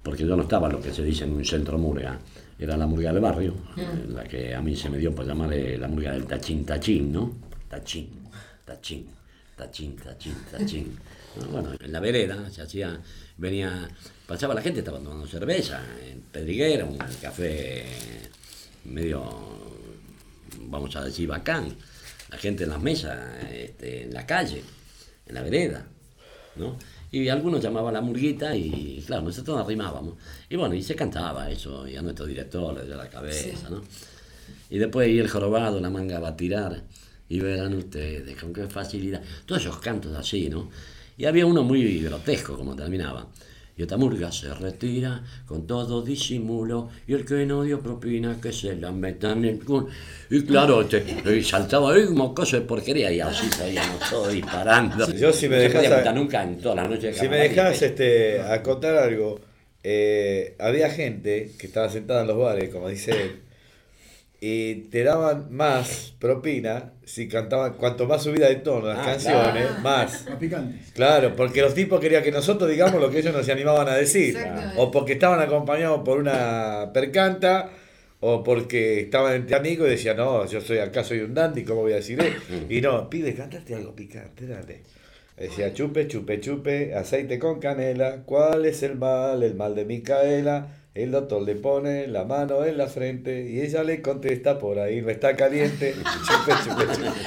porque yo no estaba en lo que se dice en un centro murga, era la murga del barrio, la que a mí se me dio por llamarle la murga del tachín tachín, ¿no? Tachín, tachín, tachín, tachín, tachín. Bueno, en la vereda se hacía, pasaba la gente, estaba tomando cerveza, en Pedriguera, un café medio, vamos a decir, bacán, la gente en las mesas, en la calle, en la vereda, ¿no? Y algunos llamaban la murguita y claro, nosotros nos arrimábamos. Y bueno, y se cantaba eso, y a nuestro director le dio la cabeza, ¿no? Y después y el jorobado, la manga va a tirar, y verán ustedes con qué facilidad. Todos esos cantos así, ¿no? Y había uno muy grotesco como terminaba. Y esta murga se retira con todo disimulo, y el que no dio propina que se la meta en el culo. Y claro, y saltaba ahí mocoso de porquería, y así salíamos todos disparando. Yo si me dejas nunca en todas las noches de si me dejas acotar algo, había gente que estaba sentada en los bares, como dice él, y te daban más propina si cantaban, cuanto más subida de tono las canciones, claro, más picantes. Claro, porque los tipos querían que nosotros digamos lo que ellos nos animaban a decir, o porque estaban acompañados por una percanta, o porque estaban entre amigos y decían, no, yo soy un dandy, ¿cómo voy a decir eso? Y no, pibe, cántate algo picante, dale. Decía, chupe, chupe, chupe, aceite con canela, ¿cuál es el mal? El mal de Micaela. El doctor le pone la mano en la frente y ella le contesta, por ahí no está caliente. Chupe, chupe,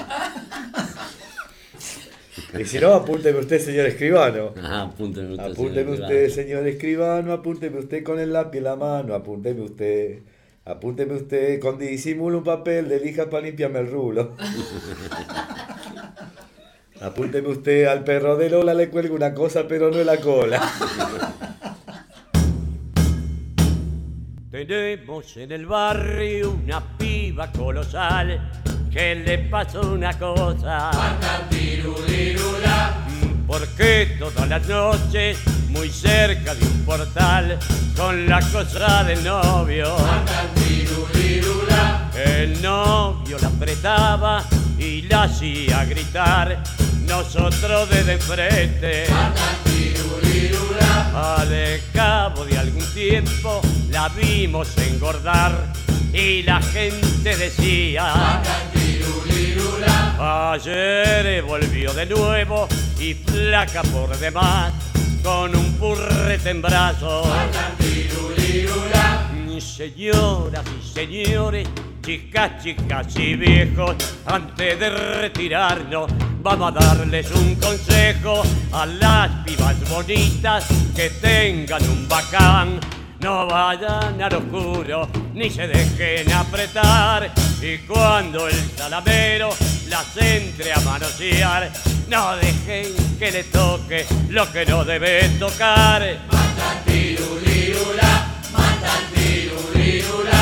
chupe. Y si no, apúnteme usted, señor escribano. Apúnteme usted, señor escribano, apúnteme usted con el lápiz en la mano, apúnteme usted con disimulo un papel de lija para limpiarme el rulo. Apúnteme usted, al perro de Lola le cuelga una cosa pero no en la cola. Tenemos en el barrio una piba colosal que le pasó una cosa. Porque todas las noches, muy cerca de un portal, con la cosa del novio, el novio la apretaba y la hacía gritar. Nosotros desde enfrente, al cabo de algún tiempo, la vimos engordar y la gente decía, ayer volvió de nuevo y flaca por demás, con un purrete en brazos. Señoras y señores, chicas, chicas y viejos, antes de retirarnos vamos a darles un consejo a las pibas bonitas que tengan un bacán. No vayan al oscuro ni se dejen apretar, y cuando el salamero las entre a manosear, no dejen que le toque lo que no debe tocar. Matan tirulirula, matan tirulirula.